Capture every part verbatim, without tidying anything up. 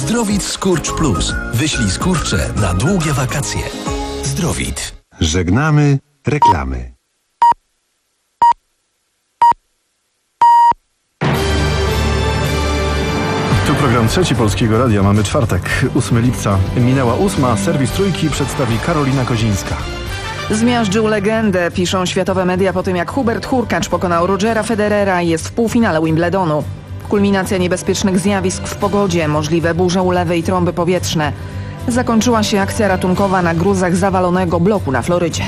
Zdrowit Skurcz Plus. Wyślij skurcze na długie wakacje. Zdrowit. Żegnamy reklamy. Tu program Trzeci Polskiego Radia. Mamy czwartek, ósmego lipca. Minęła ósma, serwis Trójki przedstawi Karolina Kozińska. Zmiażdżył legendę, piszą światowe media po tym, jak Hubert Hurkacz pokonał Rogera Federera i jest w półfinale Wimbledonu. Kulminacja niebezpiecznych zjawisk w pogodzie, możliwe burze ulewy i trąby powietrzne. Zakończyła się akcja ratunkowa na gruzach zawalonego bloku na Florydzie.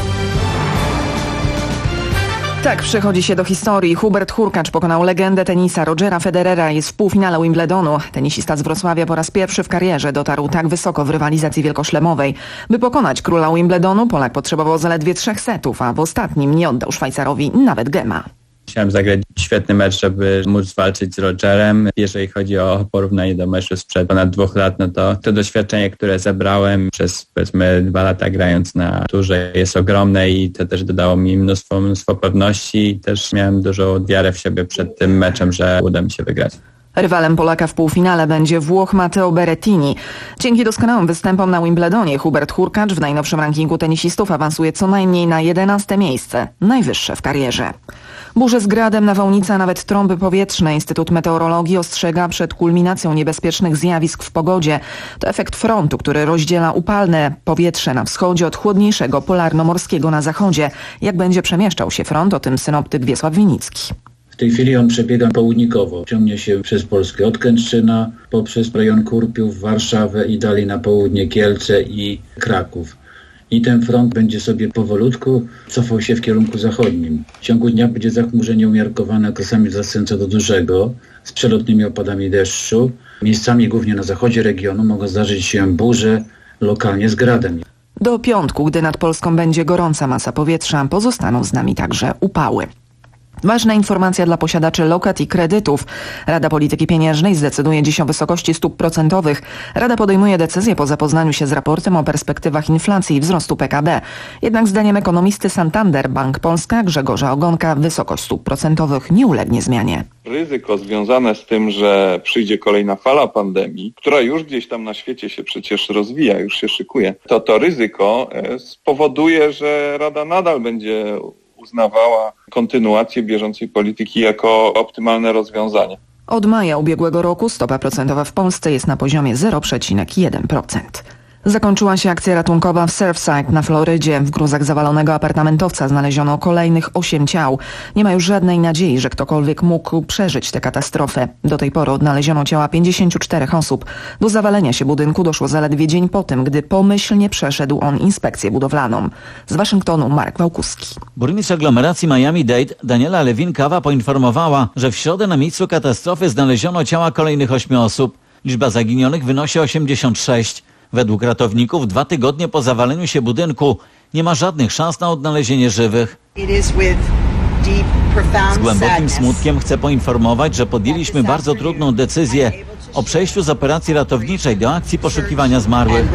Tak przechodzi się do historii. Hubert Hurkacz pokonał legendę tenisa Rogera Federera i jest w półfinale Wimbledonu. Tenisista z Wrocławia po raz pierwszy w karierze dotarł tak wysoko w rywalizacji wielkoszlemowej. By pokonać króla Wimbledonu, Polak potrzebował zaledwie trzech setów, a w ostatnim nie oddał Szwajcarowi nawet gema. Chciałem zagrać świetny mecz, żeby móc walczyć z Rogerem. Jeżeli chodzi o porównanie do meczu sprzed ponad dwóch lat, no to to doświadczenie, które zebrałem przez powiedzmy dwa lata grając na turze jest ogromne i to też dodało mi mnóstwo, mnóstwo pewności i też miałem dużą wiarę w siebie przed tym meczem, że uda mi się wygrać. Rywalem Polaka w półfinale będzie Włoch Matteo Berrettini. Dzięki doskonałym występom na Wimbledonie Hubert Hurkacz w najnowszym rankingu tenisistów awansuje co najmniej na jedenaste miejsce, najwyższe w karierze. Burze z gradem, nawałnica, nawet trąby powietrzne. Instytut Meteorologii ostrzega przed kulminacją niebezpiecznych zjawisk w pogodzie. To efekt frontu, który rozdziela upalne powietrze na wschodzie od chłodniejszego polarnomorskiego na zachodzie. Jak będzie przemieszczał się front, o tym synoptyk Wiesław Winicki. W tej chwili on przebiega południkowo. Ciągnie się przez Polskę od Kętrzyna, poprzez rejon Kurpiów, Warszawę i dalej na południe Kielce i Kraków. I ten front będzie sobie powolutku cofał się w kierunku zachodnim. W ciągu dnia będzie zachmurzenie umiarkowane, okresami zastręca do dużego, z przelotnymi opadami deszczu. Miejscami, głównie na zachodzie regionu, mogą zdarzyć się burze, lokalnie z gradem. Do piątku, gdy nad Polską będzie gorąca masa powietrza, pozostaną z nami także upały. Ważna informacja dla posiadaczy lokat i kredytów. Rada Polityki Pieniężnej zdecyduje dziś o wysokości stóp procentowych. Rada podejmuje decyzję po zapoznaniu się z raportem o perspektywach inflacji i wzrostu P K B. Jednak zdaniem ekonomisty Santander Bank Polska Grzegorza Ogonka wysokość stóp procentowych nie ulegnie zmianie. Ryzyko związane z tym, że przyjdzie kolejna fala pandemii, która już gdzieś tam na świecie się przecież rozwija, już się szykuje, to to ryzyko spowoduje, że Rada nadal będzie uznawała kontynuację bieżącej polityki jako optymalne rozwiązanie. Od maja ubiegłego roku stopa procentowa w Polsce jest na poziomie zero przecinek jeden procent. Zakończyła się akcja ratunkowa w Surfside na Florydzie. W gruzach zawalonego apartamentowca znaleziono kolejnych osiem ciał. Nie ma już żadnej nadziei, że ktokolwiek mógł przeżyć tę katastrofę. Do tej pory odnaleziono ciała pięćdziesięciu czterech osób. Do zawalenia się budynku doszło zaledwie dzień po tym, gdy pomyślnie przeszedł on inspekcję budowlaną. Z Waszyngtonu Marek Wałkuski. Burmistrz aglomeracji Miami-Dade Daniela Lewin-Kawa poinformowała, że w środę na miejscu katastrofy znaleziono ciała kolejnych ośmiu osób. Liczba zaginionych wynosi osiemdziesiąt sześć. Według ratowników dwa tygodnie po zawaleniu się budynku nie ma żadnych szans na odnalezienie żywych. Z głębokim smutkiem chcę poinformować, że podjęliśmy bardzo trudną decyzję o przejściu z operacji ratowniczej do akcji poszukiwania zmarłych.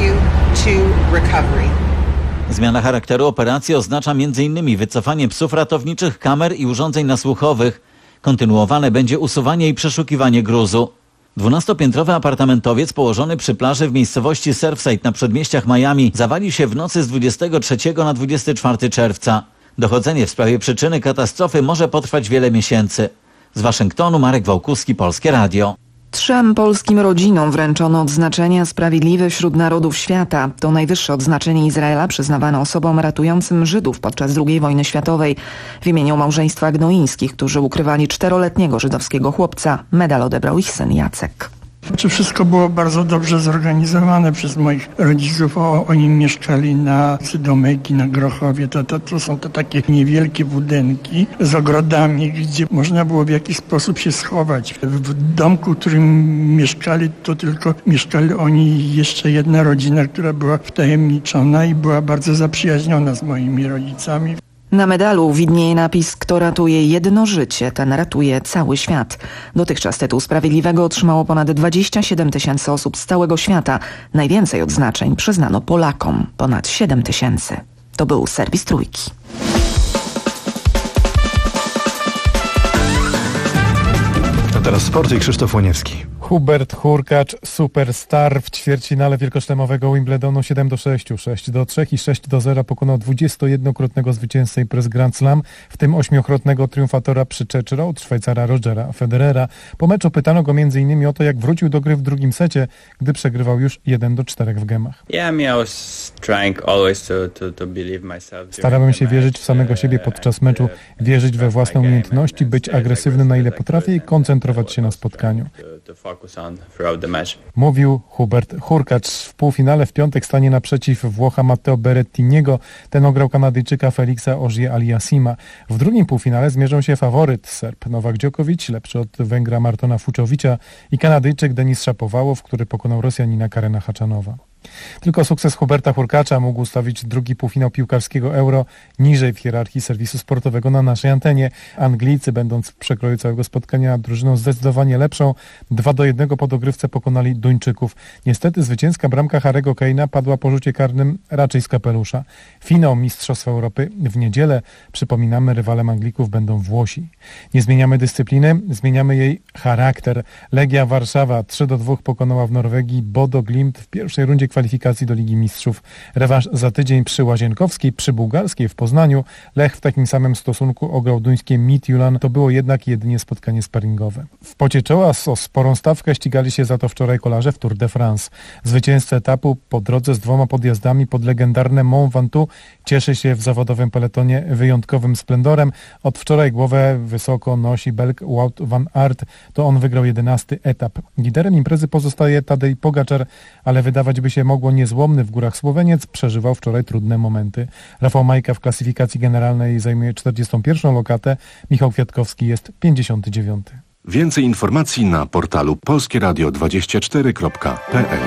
Zmiana charakteru operacji oznacza między innymi wycofanie psów ratowniczych, kamer i urządzeń nasłuchowych. Kontynuowane będzie usuwanie i przeszukiwanie gruzu. Dwunastopiętrowy apartamentowiec położony przy plaży w miejscowości Surfside na przedmieściach Miami zawalił się w nocy z dwudziestego trzeciego na dwudziestego czwartego czerwca. Dochodzenie w sprawie przyczyny katastrofy może potrwać wiele miesięcy. Z Waszyngtonu Marek Wałkuski, Polskie Radio. Trzem polskim rodzinom wręczono odznaczenia Sprawiedliwy wśród Narodów Świata. To najwyższe odznaczenie Izraela przyznawane osobom ratującym Żydów podczas drugiej wojny światowej. W imieniu małżeństwa Gnoińskich, którzy ukrywali czteroletniego żydowskiego chłopca, medal odebrał ich syn Jacek. Czy wszystko było bardzo dobrze zorganizowane przez moich rodziców. O, oni mieszkali na Cydomegi, na Grochowie. To, to, to są to takie niewielkie budynki z ogrodami, gdzie można było w jakiś sposób się schować. W domku, w którym mieszkali, to tylko mieszkali oni i jeszcze jedna rodzina, która była wtajemniczona i była bardzo zaprzyjaźniona z moimi rodzicami. Na medalu widnieje napis: kto ratuje jedno życie, ten ratuje cały świat. Dotychczas tytuł Sprawiedliwego otrzymało ponad dwadzieścia siedem tysięcy osób z całego świata. Najwięcej odznaczeń przyznano Polakom, ponad siedem tysięcy. To był serwis Trójki. A teraz sport i Krzysztof Łoniewski. Hubert Hurkacz, superstar w ćwierćfinale wielkoszlemowego Wimbledonu siedem do sześciu, sześć do trzech i sześć do zera pokonał dwudziestojednokrotnego zwycięzcę imprez Grand Slam, w tym ośmiokrotnego triumfatora przy Church Road, Szwajcara Rogera Federera. Po meczu pytano go między innymi o to, jak wrócił do gry w drugim secie, gdy przegrywał już jeden do czterech w gemach. Starałem się wierzyć w samego siebie podczas meczu, wierzyć we własne umiejętności, być agresywny na ile potrafię i koncentrować się na spotkaniu. Mówił Hubert Hurkacz. W półfinale w piątek stanie naprzeciw Włocha Matteo Berrettiniego. Ten ograł Kanadyjczyka Felixa Auger-Aliassima. W drugim półfinale zmierzą się faworyt Serb Nowak Djokovic, lepszy od Węgra Martona Fucsovicia, i Kanadyjczyk Denis Shapovalov, który pokonał Rosjanina Karena Khachanowa. Tylko sukces Huberta Hurkacza mógł ustawić drugi półfinał piłkarskiego Euro niżej w hierarchii serwisu sportowego na naszej antenie. Anglicy, będąc w przekroju całego spotkania drużyną zdecydowanie lepszą, dwa do jednego po dogrywce pokonali Duńczyków. Niestety zwycięska bramka Harry'ego Kane'a padła po rzucie karnym raczej z kapelusza. Finał Mistrzostw Europy w niedzielę, przypominamy, rywalem Anglików będą Włosi. Nie zmieniamy dyscypliny, zmieniamy jej charakter. Legia Warszawa trzy do dwóch pokonała w Norwegii Bodo Glimt w pierwszej rundzie kwalifikacji do Ligi Mistrzów. Rewanż za tydzień przy Łazienkowskiej, przy Bułgarskiej w Poznaniu. Lech w takim samym stosunku ograł duńskie Midtjylland. To było jednak jedynie spotkanie sparingowe. W pocie czoła o sporą stawkę ścigali się za to wczoraj kolarze w Tour de France. Zwycięzca etapu po drodze z dwoma podjazdami pod legendarne Mont Ventoux cieszy się w zawodowym peletonie wyjątkowym splendorem. Od wczoraj głowę wysoko nosi Belg Wout van Aert. To on wygrał jedenasty etap. Liderem imprezy pozostaje Tadej Pogačar, ale wydawać by się mogło, niezłomny w górach Słoweniec przeżywał wczoraj trudne momenty. Rafał Majka w klasyfikacji generalnej zajmuje czterdziestą pierwszą lokatę, Michał Kwiatkowski jest pięćdziesiąty dziewiąty. Więcej informacji na portalu polskie radio dwadzieścia cztery kropka p l.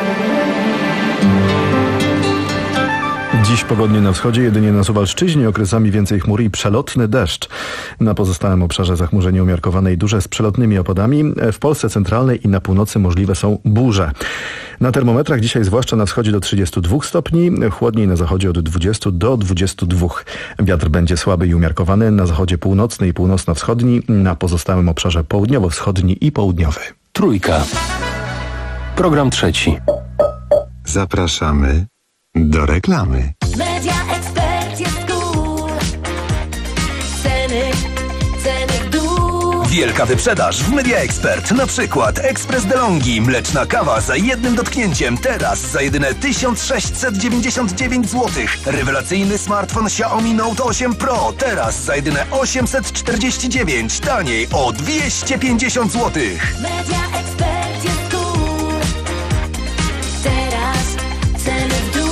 Dziś pogodnie na wschodzie, jedynie na Suwalszczyźnie okresami więcej chmur i przelotny deszcz. Na pozostałym obszarze zachmurzenie umiarkowane i duże z przelotnymi opadami. W Polsce centralnej i na północy możliwe są burze. Na termometrach dzisiaj zwłaszcza na wschodzie do trzydziestu dwóch stopni, chłodniej na zachodzie od dwudziestu do dwudziestu dwóch. Wiatr będzie słaby i umiarkowany na zachodzie północny i północno-wschodni, na pozostałym obszarze południowo-wschodni i południowy. Trójka. Program trzeci. Zapraszamy do reklamy. Media Expert jest cool. Ceny, ceny w dół. Wielka wyprzedaż w Media Expert. Na przykład Ekspres DeLonghi, mleczna kawa za jednym dotknięciem. Teraz za jedyne tysiąc sześćset dziewięćdziesiąt dziewięć złotych. Rewelacyjny smartfon Xiaomi Note osiem Pro. Teraz za jedyne osiemset czterdzieści dziewięć. Taniej o dwieście pięćdziesiąt złotych. Media Expert jest cool. Teraz ceny w dół.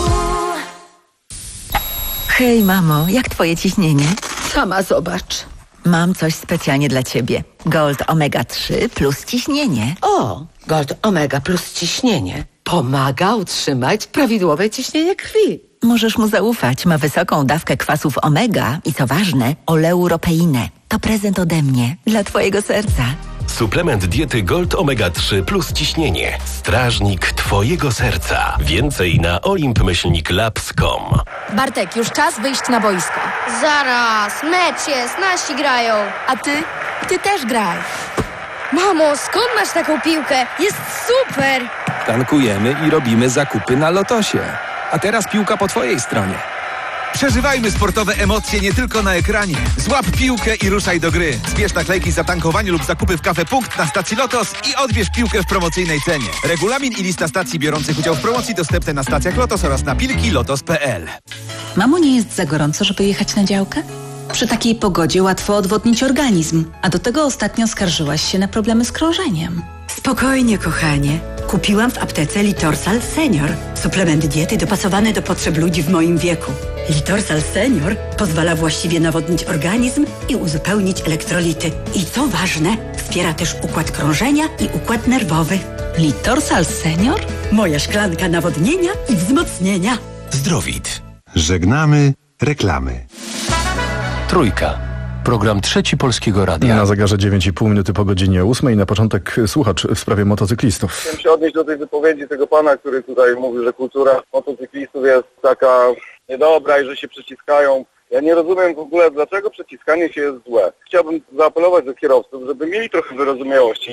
Hej mamo, jak twoje ciśnienie? Sama zobacz. Mam coś specjalnie dla ciebie. Gold Omega trzy plus ciśnienie. O, Gold Omega plus ciśnienie pomaga utrzymać prawidłowe ciśnienie krwi. Możesz mu zaufać. Ma wysoką dawkę kwasów omega i co ważne, oleuropeinę. To prezent ode mnie dla twojego serca. Suplement diety Gold Omega trzy plus ciśnienie. Strażnik twojego serca. Więcej na olimp myślnik labs kropka com. Bartek, już czas wyjść na boisko. Zaraz, mecz jest, nasi grają. A ty? Ty też graj. Mamo, skąd masz taką piłkę? Jest super! Tankujemy i robimy zakupy na Lotosie. A teraz piłka po twojej stronie. Przeżywajmy sportowe emocje nie tylko na ekranie. Złap piłkę i ruszaj do gry. Zbierz naklejki za tankowanie lub zakupy w Cafe Punkt na stacji Lotos i odbierz piłkę w promocyjnej cenie. Regulamin i lista stacji biorących udział w promocji dostępne na stacjach Lotos oraz na pilki lotos kropka p l. Mamo, nie jest za gorąco, żeby jechać na działkę? Przy takiej pogodzie łatwo odwodnić organizm, a do tego ostatnio skarżyłaś się na problemy z krążeniem. Spokojnie, kochanie. Kupiłam w aptece Litorsal Senior. Suplement diety dopasowany do potrzeb ludzi w moim wieku. Litorsal Senior pozwala właściwie nawodnić organizm i uzupełnić elektrolity. I co ważne, wspiera też układ krążenia i układ nerwowy. Litorsal Senior? Moja szklanka nawodnienia i wzmocnienia. Zdrowit. Żegnamy reklamy. Trójka. Program trzeci Polskiego Radia. Na zegarze dziewięć i pół minuty po godzinie ósmej. Na początek słuchacz w sprawie motocyklistów. Chciałem się odnieść do tej wypowiedzi tego pana, który tutaj mówił, że kultura motocyklistów jest taka niedobra i że się przeciskają. Ja nie rozumiem w ogóle, dlaczego przeciskanie się jest złe. Chciałbym zaapelować do kierowców, żeby mieli trochę wyrozumiałości,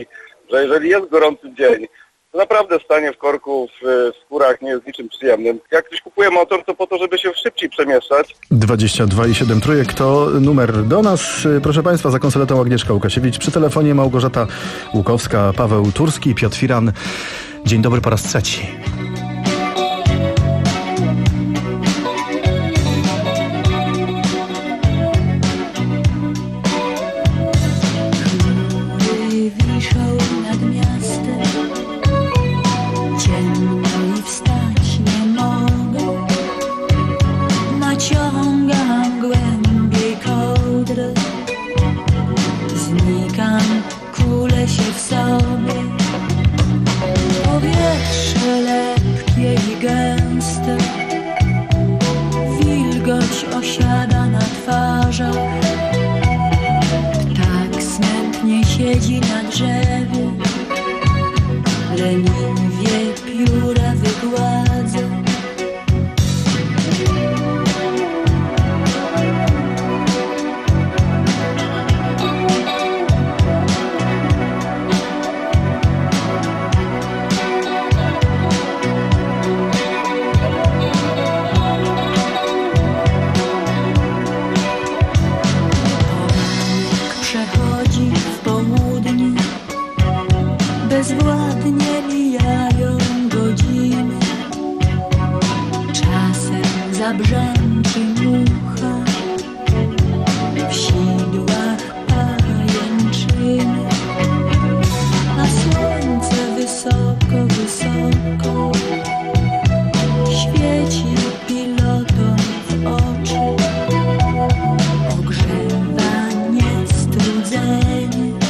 że jeżeli jest gorący dzień, to naprawdę stanie w korku w, w skórach nie jest niczym przyjemnym. Jak ktoś kupuje motor, to po to, żeby się szybciej przemieszczać. dwadzieścia dwa i siedem trójek to numer do nas. Proszę Państwa, za konsoletą Agnieszka Łukasiewicz, przy telefonie Małgorzata Łukowska, Paweł Turski, Piotr Firan. Dzień dobry po raz trzeci. Osiada na twarzach, ptak smętnie siedzi na drzewie, leniwie pióra wygładza. Bezwładnie mijają godziny, czasem zabrzęczy mucha, w sidłach pajęczyny, a słońce wysoko, wysoko świeci pilotom w oczy, ogrzewa niestrudzenie.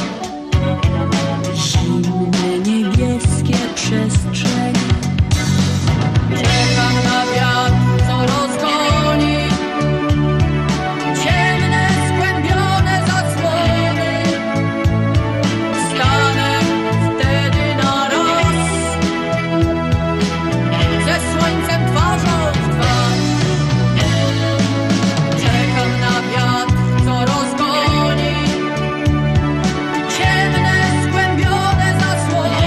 Przestrzeń. Czekam na wiatr, co rozgoni ciemne, skłębione zasłony. Stanę wtedy na raz ze słońcem twarzą w twarz. Czekam na wiatr, co rozgoni ciemne, skłębione zasłony.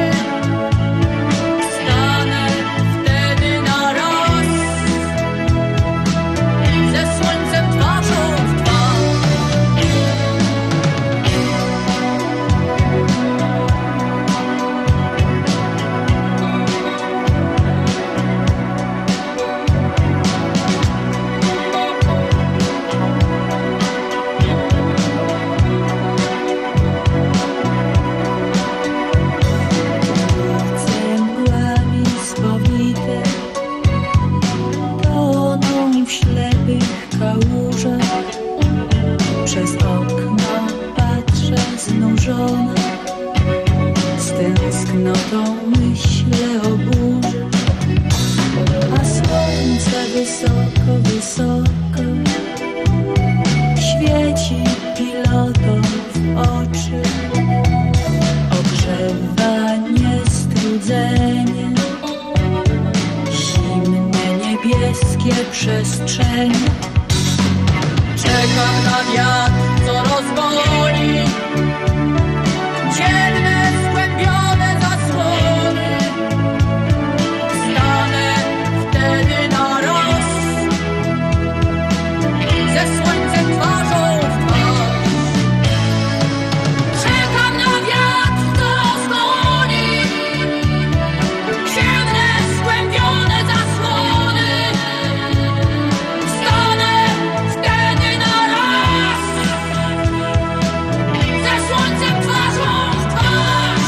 Przez okno patrzę znużona, z tęsknotą myślę o burzy, a słońce wysoko, wysoko świeci pilotom w oczy, ogrzewa niestrudzenie, zimne niebieskie przestrzenie. Czekam na wiatr, co rozgoni ciemne, skłębione zasłony. Stanę wtedy na raz ze słońcem twarzą w twarz. Czekam na wiatr, co rozgoni ciemne, skłębione zasłony. Stanę wtedy na raz ze słońcem twarzą w twarz.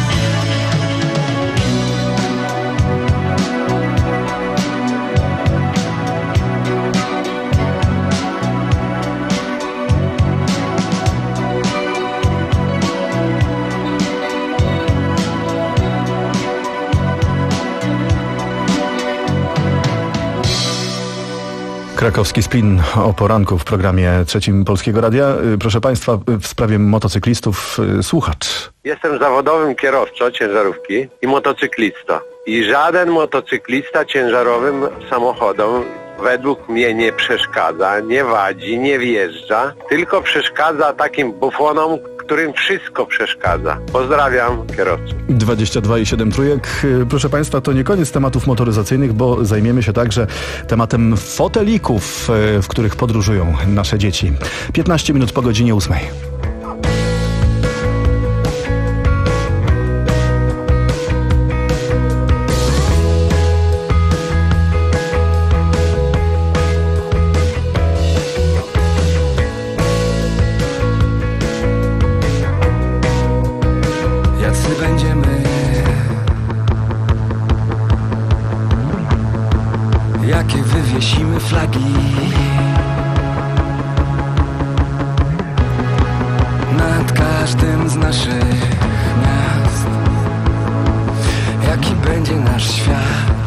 Krakowski Spin o poranku w programie trzecim Polskiego Radia. Proszę Państwa, w sprawie motocyklistów słuchacz. Jestem zawodowym kierowcą ciężarówki i motocyklista. I żaden motocyklista ciężarowym samochodom według mnie nie przeszkadza, nie wadzi, nie wjeżdża, tylko przeszkadza takim bufonom, którym wszystko przeszkadza. Pozdrawiam kierowców. dwadzieścia dwa i siedem trójek. Proszę Państwa, to nie koniec tematów motoryzacyjnych, bo zajmiemy się także tematem fotelików, w których podróżują nasze dzieci. piętnaście minut po godzinie ósmej. Jakie wywiesimy flagi nad każdym z naszych miast? Jaki będzie nasz świat?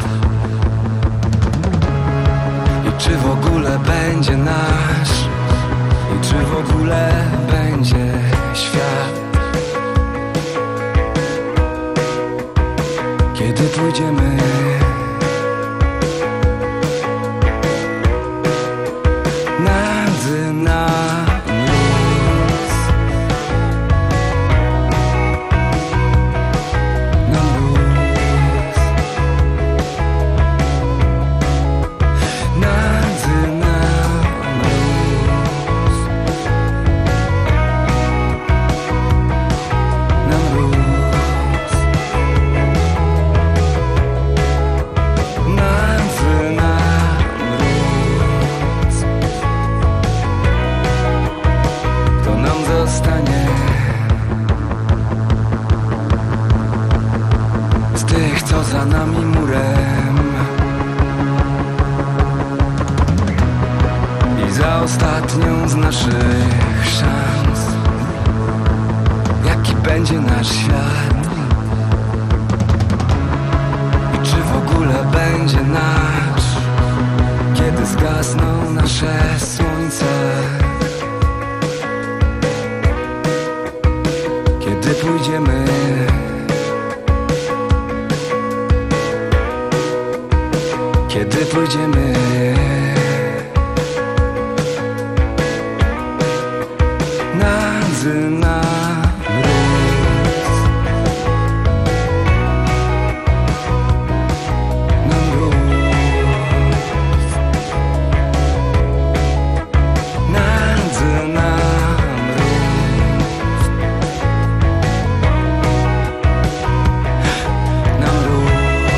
I czy w ogóle będzie nasz? I czy w ogóle będzie świat? Kiedy pójdziemy za nami murem i za ostatnią z naszych szans. Jaki będzie nasz świat? I czy w ogóle będzie nasz? Kiedy zgasną nasze słońce? Kiedy pójdziemy Kiedy pójdziemy nad na mróz, na mróz, nad na mróz, na mróz.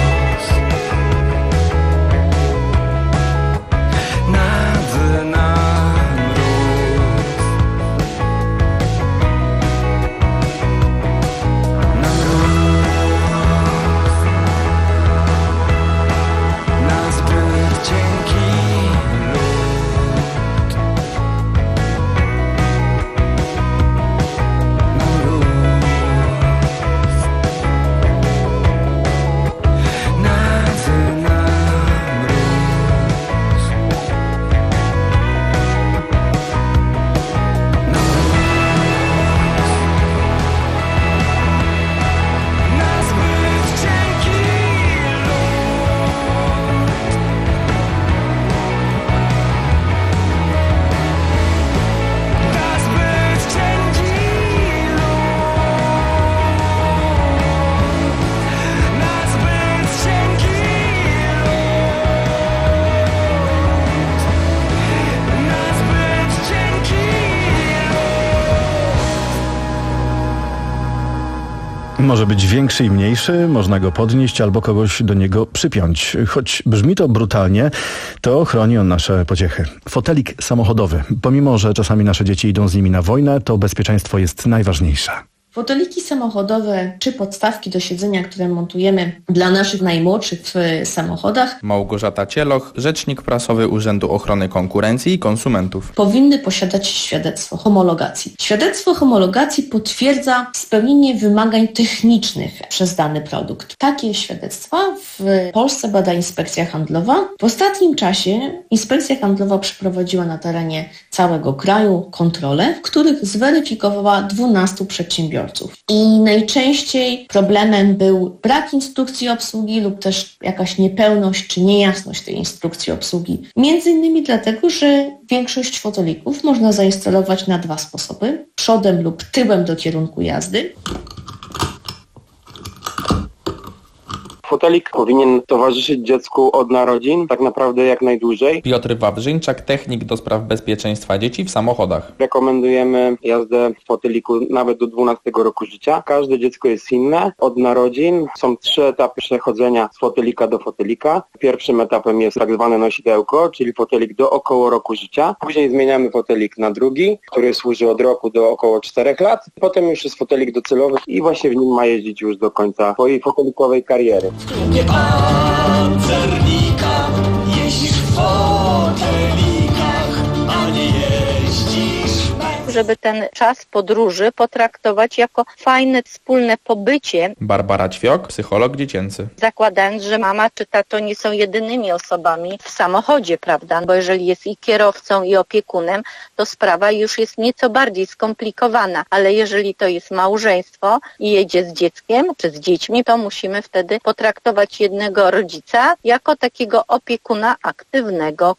Może być większy i mniejszy, można go podnieść albo kogoś do niego przypiąć. Choć brzmi to brutalnie, to chroni on nasze pociechy. Fotelik samochodowy. Pomimo że czasami nasze dzieci idą z nimi na wojnę, to bezpieczeństwo jest najważniejsze. Foteliki samochodowe czy podstawki do siedzenia, które montujemy dla naszych najmłodszych w samochodach, Małgorzata Cieloch, rzecznik prasowy Urzędu Ochrony Konkurencji i Konsumentów, powinny posiadać świadectwo homologacji. Świadectwo homologacji potwierdza spełnienie wymagań technicznych przez dany produkt. Takie świadectwa w Polsce bada Inspekcja Handlowa. W ostatnim czasie Inspekcja Handlowa przeprowadziła na terenie całego kraju kontrole, w których zweryfikowała dwunastu przedsiębiorców. przedsiębiorców. I najczęściej problemem był brak instrukcji obsługi lub też jakaś niepełność czy niejasność tej instrukcji obsługi. Między innymi dlatego, że większość fotelików można zainstalować na dwa sposoby. Przodem lub tyłem do kierunku jazdy. Fotelik powinien towarzyszyć dziecku od narodzin, tak naprawdę jak najdłużej. Piotr Wawrzyńczak, technik do spraw bezpieczeństwa dzieci w samochodach. Rekomendujemy jazdę w foteliku nawet do dwunastego roku życia. Każde dziecko jest inne. Od narodzin są trzy etapy przechodzenia z fotelika do fotelika. Pierwszym etapem jest tak zwane nosidełko, czyli fotelik do około roku życia. Później zmieniamy fotelik na drugi, który służy od roku do około czterech lat. Potem już jest fotelik docelowy i właśnie w nim ma jeździć już do końca swojej fotelikowej kariery. W klubie pancernika jeździsz w fotelikach, a nie jeździsz. Żeby ten czas podróży potraktować jako fajne, wspólne pobycie. Barbara Ćwiok, psycholog dziecięcy. Zakładając, że mama czy tato nie są jedynymi osobami w samochodzie, prawda? Bo jeżeli jest i kierowcą, i opiekunem, to sprawa już jest nieco bardziej skomplikowana. Ale jeżeli to jest małżeństwo i jedzie z dzieckiem czy z dziećmi, to musimy wtedy potraktować jednego rodzica jako takiego opiekuna aktywnego.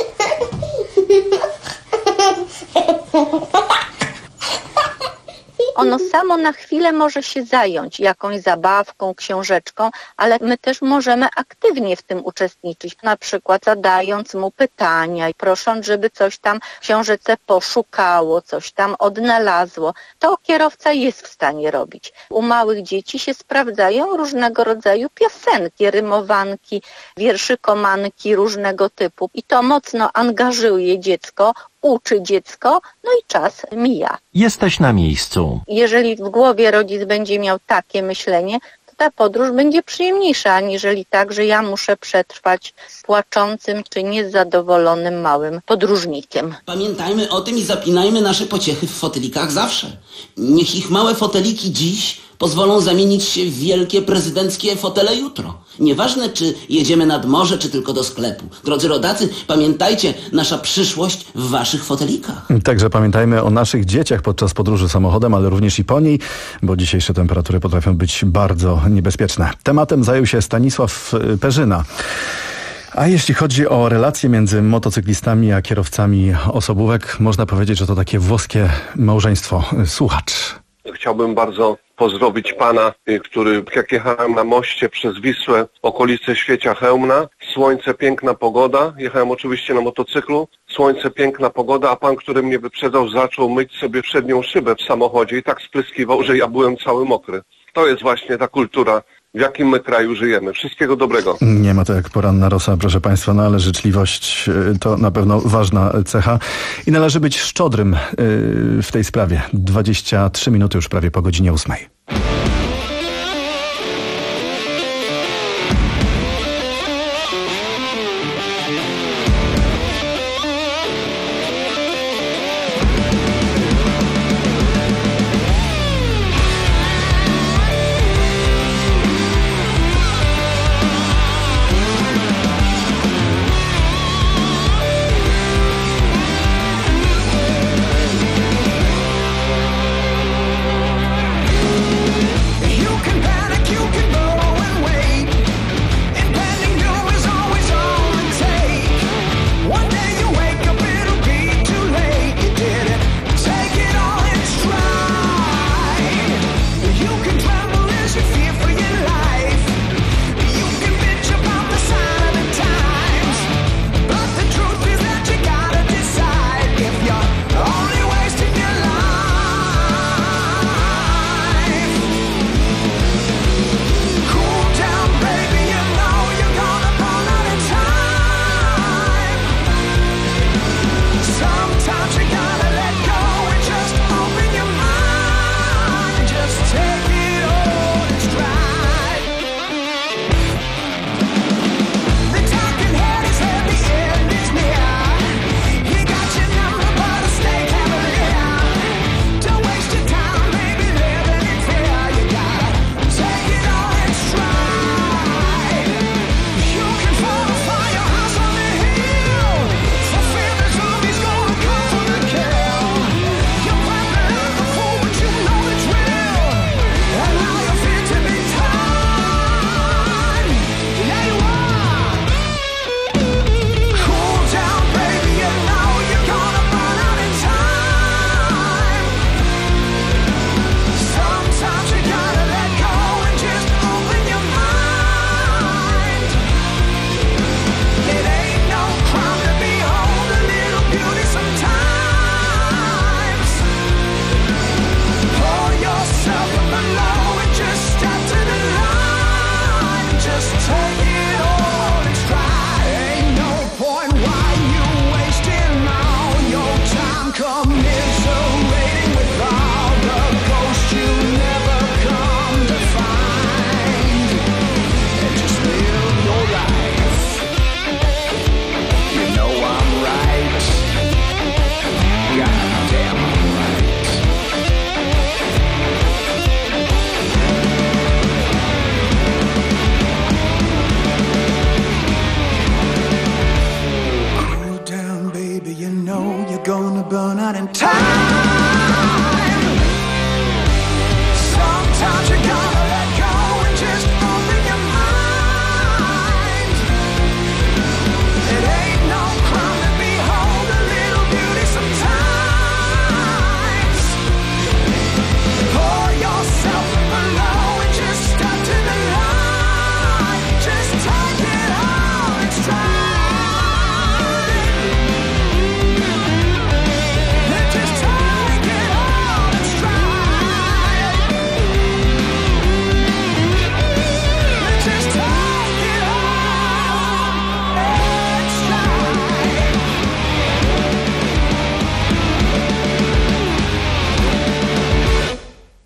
Ono samo na chwilę może się zająć jakąś zabawką, książeczką, ale my też możemy aktywnie w tym uczestniczyć, na przykład zadając mu pytania i prosząc, żeby coś tam w książece poszukało, coś tam odnalazło. To kierowca jest w stanie robić. U małych dzieci się sprawdzają różnego rodzaju piosenki, rymowanki, wierszykomanki różnego typu i to mocno angażuje dziecko, uczy dziecko, no i czas mija. Jesteś na miejscu. Jeżeli w głowie rodzic będzie miał takie myślenie, to ta podróż będzie przyjemniejsza, aniżeli tak, że ja muszę przetrwać z płaczącym czy niezadowolonym małym podróżnikiem. Pamiętajmy o tym i zapinajmy nasze pociechy w fotelikach zawsze. Niech ich małe foteliki dziś pozwolą zamienić się w wielkie prezydenckie fotele jutro. Nieważne, czy jedziemy nad morze, czy tylko do sklepu. Drodzy rodacy, pamiętajcie, nasza przyszłość w waszych fotelikach. Także pamiętajmy o naszych dzieciach podczas podróży samochodem, ale również i po niej, bo dzisiejsze temperatury potrafią być bardzo niebezpieczne. Tematem zajął się Stanisław Perzyna. A jeśli chodzi o relacje między motocyklistami a kierowcami osobówek, można powiedzieć, że to takie włoskie małżeństwo. Słuchacz. Chciałbym bardzo pozdrowić pana, który jak jechałem na moście przez Wisłę, okolice Świecia Chełmna, słońce, piękna pogoda, jechałem oczywiście na motocyklu, słońce, piękna pogoda, a pan, który mnie wyprzedzał, zaczął myć sobie przednią szybę w samochodzie i tak spryskiwał, że ja byłem cały mokry. To jest właśnie ta kultura, w jakim my kraju żyjemy. Wszystkiego dobrego. Nie ma to jak poranna rosa, proszę państwa, no ale życzliwość to na pewno ważna cecha i należy być szczodrym w tej sprawie. dwadzieścia trzy minuty już prawie po godzinie ósmej.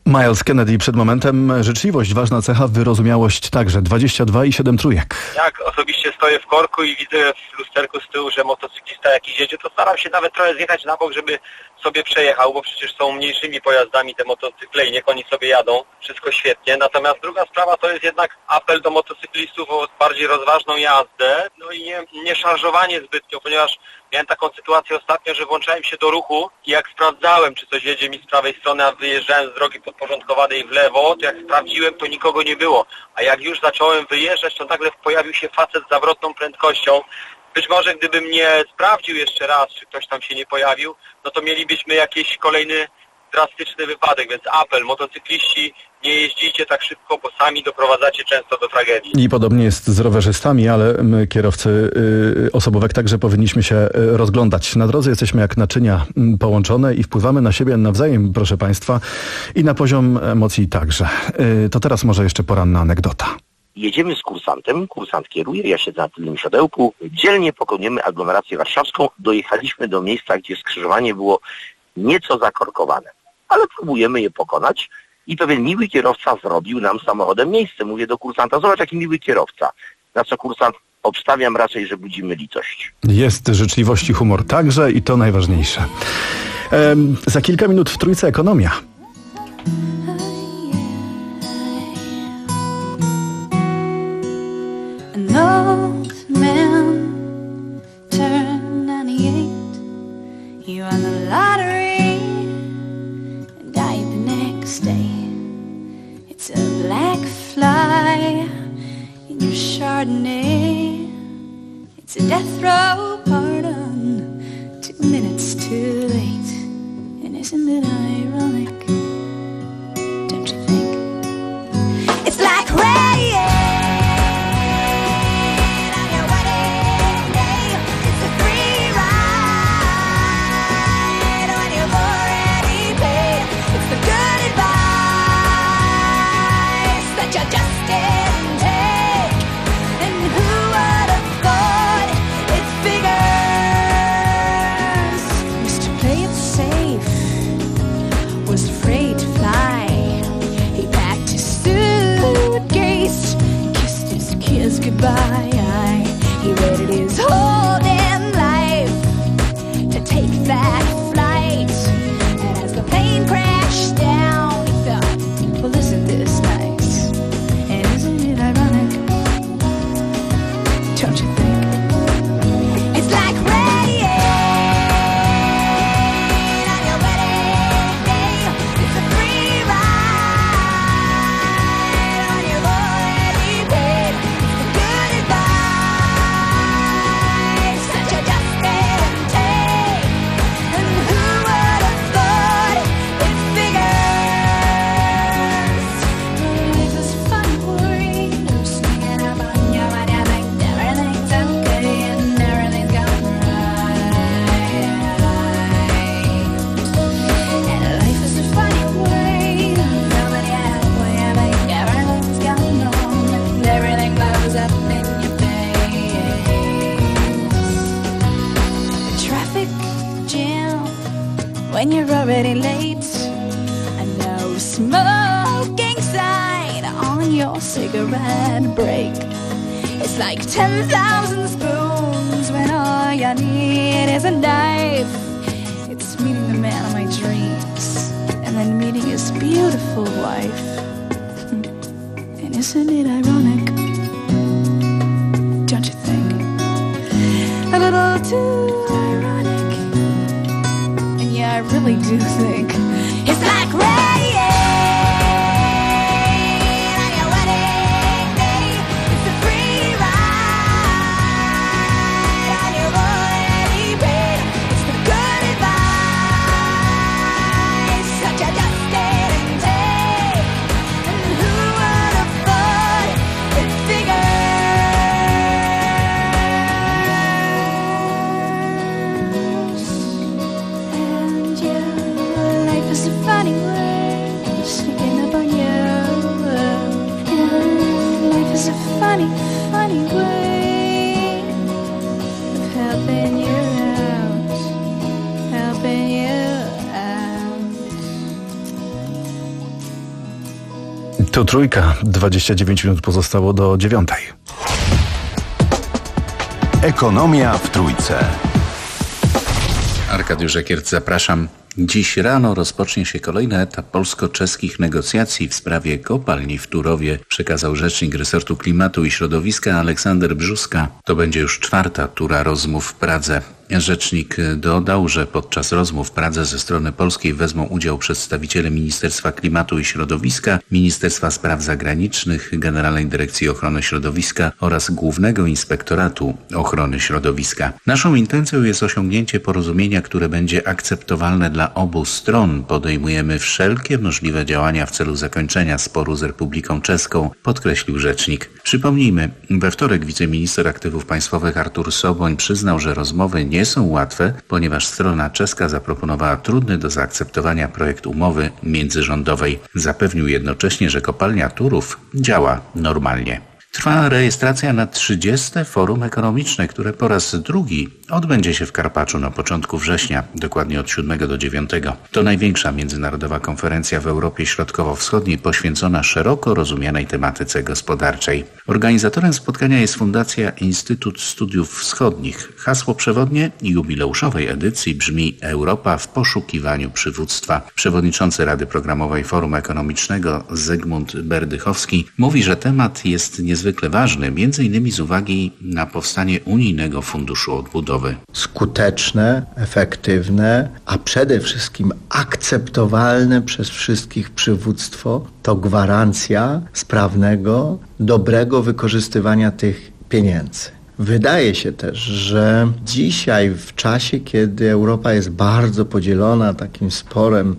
Miles Kennedy przed momentem. Życzliwość, ważna cecha, wyrozumiałość także. dwadzieścia dwa i siedem trójek. Jak osobiście stoję w korku i widzę w lusterku z tyłu, że motocyklista jakiś jedzie, to staram się nawet trochę zjechać na bok, żeby sobie przejechał, bo przecież są mniejszymi pojazdami te motocykle i niech oni sobie jadą. Wszystko świetnie. Natomiast druga sprawa to jest jednak apel do motocyklistów o bardziej rozważną jazdę, no i nie, nie szarżowanie zbytnio, ponieważ miałem taką sytuację ostatnio, że włączałem się do ruchu i jak sprawdzałem, czy coś jedzie mi z prawej strony, a wyjeżdżałem z drogi podporządkowanej w lewo, to jak sprawdziłem, to nikogo nie było. A jak już zacząłem wyjeżdżać, to nagle pojawił się facet z zawrotną prędkością. Być może gdybym nie sprawdził jeszcze raz, czy ktoś tam się nie pojawił, no to mielibyśmy jakiś kolejny drastyczny wypadek, więc apel, motocykliści, nie jeździcie tak szybko, bo sami doprowadzacie często do tragedii. I podobnie jest z rowerzystami, ale my, kierowcy y, osobówek, także powinniśmy się y, rozglądać. Na drodze jesteśmy jak naczynia y, połączone i wpływamy na siebie nawzajem, proszę Państwa, i na poziom emocji także. Y, to teraz może jeszcze poranna anegdota. Jedziemy z kursantem, kursant kieruje, ja siedzę na tylnym siodełku, dzielnie pokonujemy aglomerację warszawską, dojechaliśmy do miejsca, gdzie skrzyżowanie było nieco zakorkowane, ale próbujemy je pokonać i pewien miły kierowca zrobił nam samochodem miejsce. Mówię do kursanta, zobacz jaki miły kierowca. Na co kursant, obstawiam raczej, że budzimy litość. Jest życzliwość i humor także i to najważniejsze. Ehm, za kilka minut w Trójce ekonomia. An old man turned ninety-eight. He won the lottery and died the next day. It's a black fly in your Chardonnay. It's a death row pardon, two minutes too late. And isn't it ironic? Don't you think? It's like rain. Goodbye. He waited his whole damn life to take that flight, and as the plane crashed down, he thought, well, isn't this nice? And isn't it ironic? Don't you think? It's like rain on your wedding day. It's a free ride on your already paid. When you're already late, and no smoking sign on your cigarette break. It's like ten thousand spoons when all you need is a knife. It's meeting the man of my dreams, and then meeting his beautiful wife. And isn't it ironic? Don't you think? A little too ironic. Yeah, I really do think it's like rain on your wedding day. It's a free ride on your already paid. It's the good advice that you just didn't take. And who would have thought it figured? Funny way, sneaking up on you. Life is a funny, funny way of helping you out, helping you out. Tu Trójka, dwadzieścia dziewięć minut pozostało do dziewiątej. Ekonomia w Trójce. Arkadiusz Ekierc, zapraszam. Dziś rano rozpocznie się kolejny etap polsko-czeskich negocjacji w sprawie kopalni w Turowie, przekazał rzecznik resortu klimatu i środowiska Aleksander Brzuska. To będzie już czwarta tura rozmów w Pradze. Rzecznik dodał, że podczas rozmów w Pradze ze strony polskiej wezmą udział przedstawiciele Ministerstwa Klimatu i Środowiska, Ministerstwa Spraw Zagranicznych, Generalnej Dyrekcji Ochrony Środowiska oraz Głównego Inspektoratu Ochrony Środowiska. Naszą intencją jest osiągnięcie porozumienia, które będzie akceptowalne dla obu stron. Podejmujemy wszelkie możliwe działania w celu zakończenia sporu z Republiką Czeską, podkreślił rzecznik. Przypomnijmy, we wtorek wiceminister aktywów państwowych Artur Soboń przyznał, że rozmowy nie są łatwe, ponieważ strona czeska zaproponowała trudny do zaakceptowania projekt umowy międzyrządowej. Zapewnił jednocześnie, że kopalnia Turów działa normalnie. Trwa rejestracja na trzydzieste Forum Ekonomiczne, które po raz drugi odbędzie się w Karpaczu na początku września, dokładnie od siódmego do dziewiątego. To największa międzynarodowa konferencja w Europie Środkowo-Wschodniej poświęcona szeroko rozumianej tematyce gospodarczej. Organizatorem spotkania jest Fundacja Instytut Studiów Wschodnich. Hasło przewodnie jubileuszowej edycji brzmi Europa w poszukiwaniu przywództwa. Przewodniczący Rady Programowej Forum Ekonomicznego Zygmunt Berdychowski mówi, że temat jest niezwykle ważny, między innymi z uwagi na powstanie Unijnego Funduszu Odbudowy. Skuteczne, efektywne, a przede wszystkim akceptowalne przez wszystkich przywództwo to gwarancja sprawnego, dobrego wykorzystywania tych pieniędzy. Wydaje się też, że dzisiaj w czasie, kiedy Europa jest bardzo podzielona takim sporem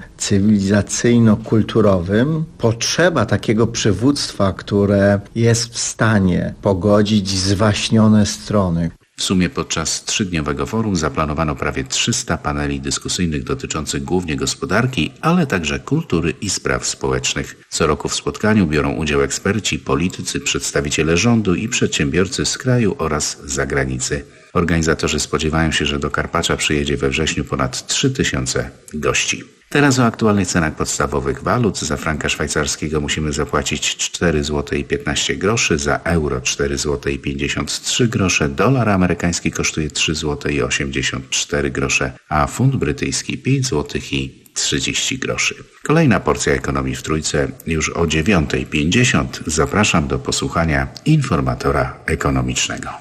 cywilizacyjno-kulturowym, potrzeba takiego przywództwa, które jest w stanie pogodzić zwaśnione strony. W sumie podczas trzydniowego forum zaplanowano prawie trzysta paneli dyskusyjnych dotyczących głównie gospodarki, ale także kultury i spraw społecznych. Co roku w spotkaniu biorą udział eksperci, politycy, przedstawiciele rządu i przedsiębiorcy z kraju oraz z zagranicy. Organizatorzy spodziewają się, że do Karpacza przyjedzie we wrześniu ponad trzy tysiące gości. Teraz o aktualnych cenach podstawowych walut. Za franka szwajcarskiego musimy zapłacić cztery złote i piętnaście groszy, za euro cztery złote i pięćdziesiąt trzy grosze, dolar amerykański kosztuje trzy złote i osiemdziesiąt cztery grosze, a funt brytyjski pięć złotych i trzydzieści groszy. Kolejna porcja ekonomii w Trójce już o dziewiątej pięćdziesiąt. Zapraszam do posłuchania informatora ekonomicznego.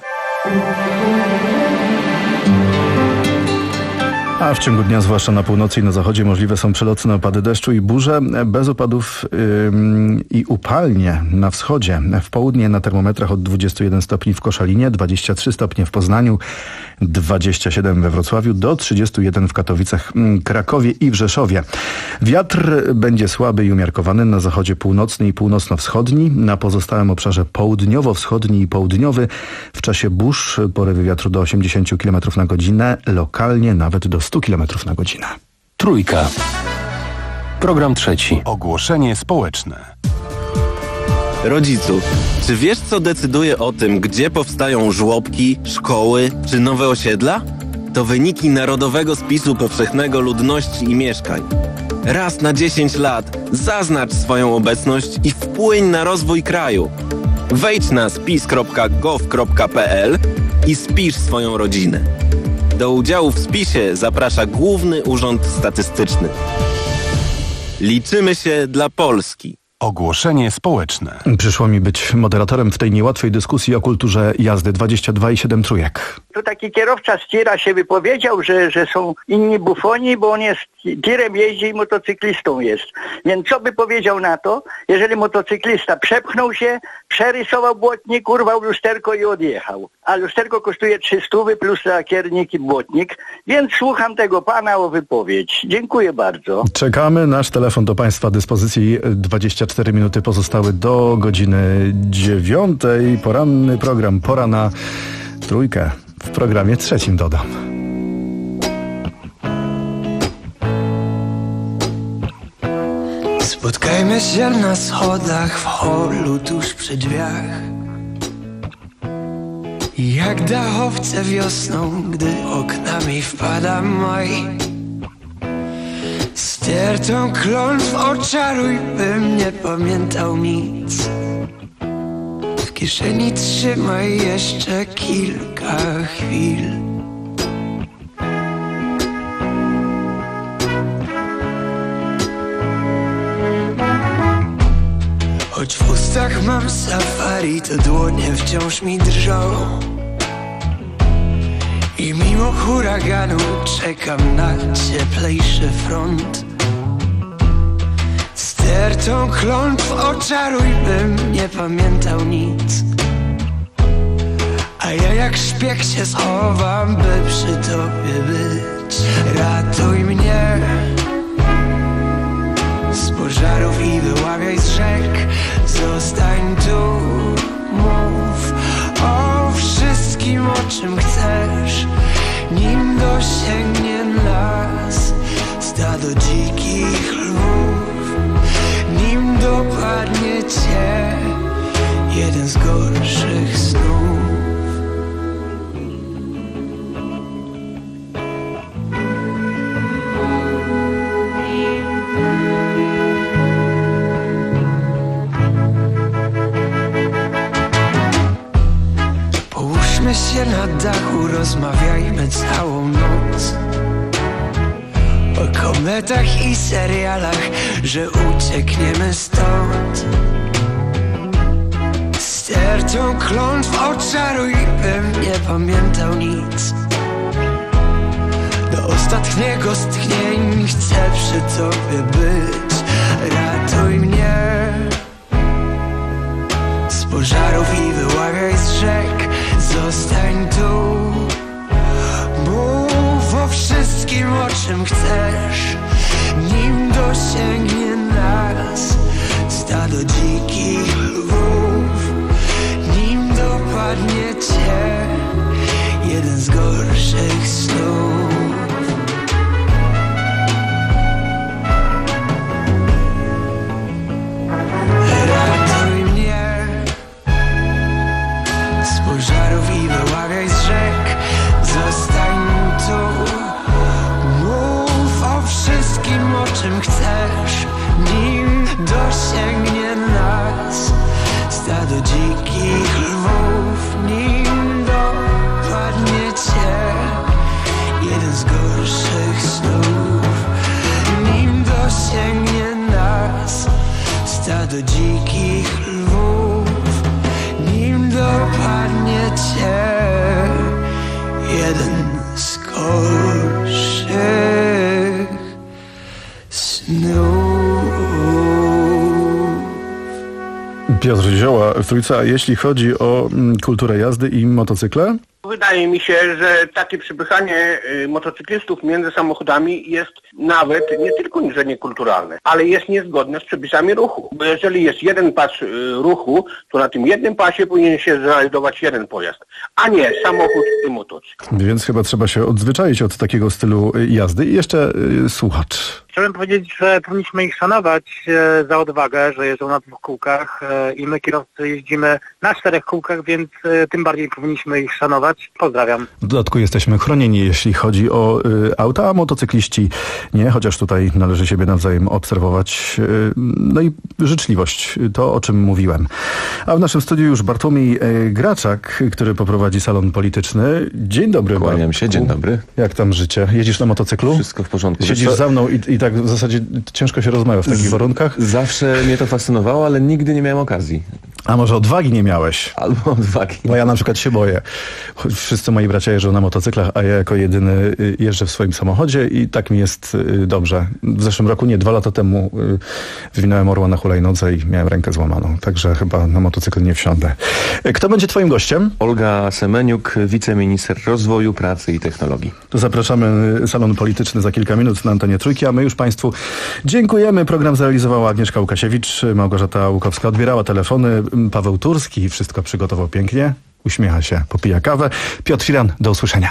A w ciągu dnia, zwłaszcza na północy i na zachodzie, możliwe są przelotne opady deszczu i burze, bez opadów yy, i upalnie na wschodzie. W południe na termometrach od dwudziestu jeden stopni w Koszalinie, dwadzieścia trzy stopnie w Poznaniu, dwadzieścia siedem we Wrocławiu, do trzydziestu jeden w Katowicach, Krakowie i w Rzeszowie. Wiatr będzie słaby i umiarkowany na zachodzie północny i północno-wschodni, na pozostałym obszarze południowo-wschodni i południowy. W czasie burz porywy wiatru do osiemdziesięciu kilometrów na godzinę, lokalnie nawet do stu kilometrów na godzinę. Trójka. Program trzeci. Ogłoszenie społeczne. Rodzicu, czy wiesz, co decyduje o tym, gdzie powstają żłobki, szkoły czy nowe osiedla? To wyniki Narodowego Spisu Powszechnego Ludności i Mieszkań. Raz na dziesięć lat zaznacz swoją obecność i wpłyń na rozwój kraju. Wejdź na spis kropka gov kropka p l i spisz swoją rodzinę. Do udziału w spisie zaprasza Główny Urząd Statystyczny. Liczymy się dla Polski. Ogłoszenie społeczne. Przyszło mi być moderatorem w tej niełatwej dyskusji o kulturze jazdy. dwadzieścia dwa i siedem Trójek. Tu taki kierowca z tira się wypowiedział, że, że są inni bufoni, bo on jest tirem jeździ i motocyklistą jest. Więc co by powiedział na to, jeżeli motocyklista przepchnął się, przerysował błotnik, urwał lusterko i odjechał. A lusterko kosztuje trzysta plus lakiernik i błotnik, więc słucham tego pana o wypowiedź. Dziękuję bardzo. Czekamy. Nasz telefon do Państwa dyspozycji. dwadzieścia cztery minuty pozostały do godziny dziewiątej. Poranny program. Pora na Trójkę. W programie trzecim dodam. Spotkajmy się na schodach w holu tuż przy drzwiach. Jak dachowce wiosną, gdy oknami wpada maj. Stertą klątw oczaruj, bym nie pamiętał nic. W kieszeni trzymaj jeszcze kilka chwil. Choć w ustach mam safari, to dłonie wciąż mi drżą. I mimo huraganu czekam na cieplejszy front. Stertą klątw oczaruj, bym nie pamiętał nic. A ja jak szpieg się schowam, by przy tobie być. Ratuj mnie z pożarów i wyławiaj z rzek. Zostań tu, mów o wszystkim, o czym chcesz, nim dosięgnie nas stado dzikich lwów. Nim dopadnie cię jeden z gorszych snów. Połóżmy się na dachu, rozmawiajmy całą noc o kometach i serialach, że uciekniemy stąd. Stertą klątw oczaruj, bym nie pamiętał nic. Do ostatniego z tchnień chcę przy tobie być. Ratuj mnie z pożarów i wyławiaj z rzek. Zostań tu, mów o wszystkim, o czym chcesz, nim dosięgnie nas stado dzikich lwów. Nim dopadnie cię jeden z gorszych snów. Ratuj mnie z pożarów i wyławiaj z rzek. Zostań tu, mów o wszystkim, o czym chcesz, nim dosięgnie nas stado dzikich lwów. Nim dopadnie cię jeden z gorszych snów. Nim dosięgnie nas stado dzikich lwów. Nim dopadnie cię jeden z gorszych snów. Piotr Zioła w Trójce, a jeśli chodzi o mm, kulturę jazdy i motocykle? Wydaje mi się, że takie przypychanie y, motocyklistów między samochodami jest nawet nie tylko że niekulturalne, ale jest niezgodne z przepisami ruchu. Bo jeżeli jest jeden pas y, ruchu, to na tym jednym pasie powinien się znajdować jeden pojazd, a nie samochód i motocykl. Więc chyba trzeba się odzwyczaić od takiego stylu jazdy. I jeszcze y, słuchacz. Chciałem powiedzieć, że powinniśmy ich szanować e, za odwagę, że jeżdżą na dwóch kółkach e, i my kierowcy jeździmy na czterech kółkach, więc e, tym bardziej powinniśmy ich szanować. Pozdrawiam. W dodatku jesteśmy chronieni, jeśli chodzi o y, auta, a motocykliści nie, chociaż tutaj należy siebie nawzajem obserwować. Y, no i życzliwość, to o czym mówiłem. A w naszym studiu już Bartłomiej y, Graczak, który poprowadzi salon polityczny. Dzień dobry. Kłaniam Bartku. się, dzień dobry. Jak tam życie? Jedziesz na motocyklu? Wszystko w porządku. Siedzisz za mną i, i tak w zasadzie ciężko się rozmawia w takich Z, warunkach? Zawsze mnie to fascynowało, ale nigdy nie miałem okazji. A może odwagi nie miałeś? Albo odwagi. Bo ja na przykład się boję. Wszyscy moi bracia jeżdżą na motocyklach, a ja jako jedyny jeżdżę w swoim samochodzie i tak mi jest dobrze. W zeszłym roku, nie, dwa lata temu wywinąłem orła na hulajnodze i miałem rękę złamaną. Także chyba na motocykl nie wsiądę. Kto będzie twoim gościem? Olga Semeniuk, wiceminister rozwoju, pracy i technologii. To zapraszamy salon polityczny za kilka minut na antenie Trójki, a my już państwu dziękujemy. Program zrealizowała Agnieszka Łukasiewicz, Małgorzata Łukowska odbierała telefony, Paweł Turski wszystko przygotował pięknie, uśmiecha się, popija kawę. Piotr Firan, do usłyszenia.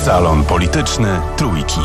Salon Polityczny Trójki.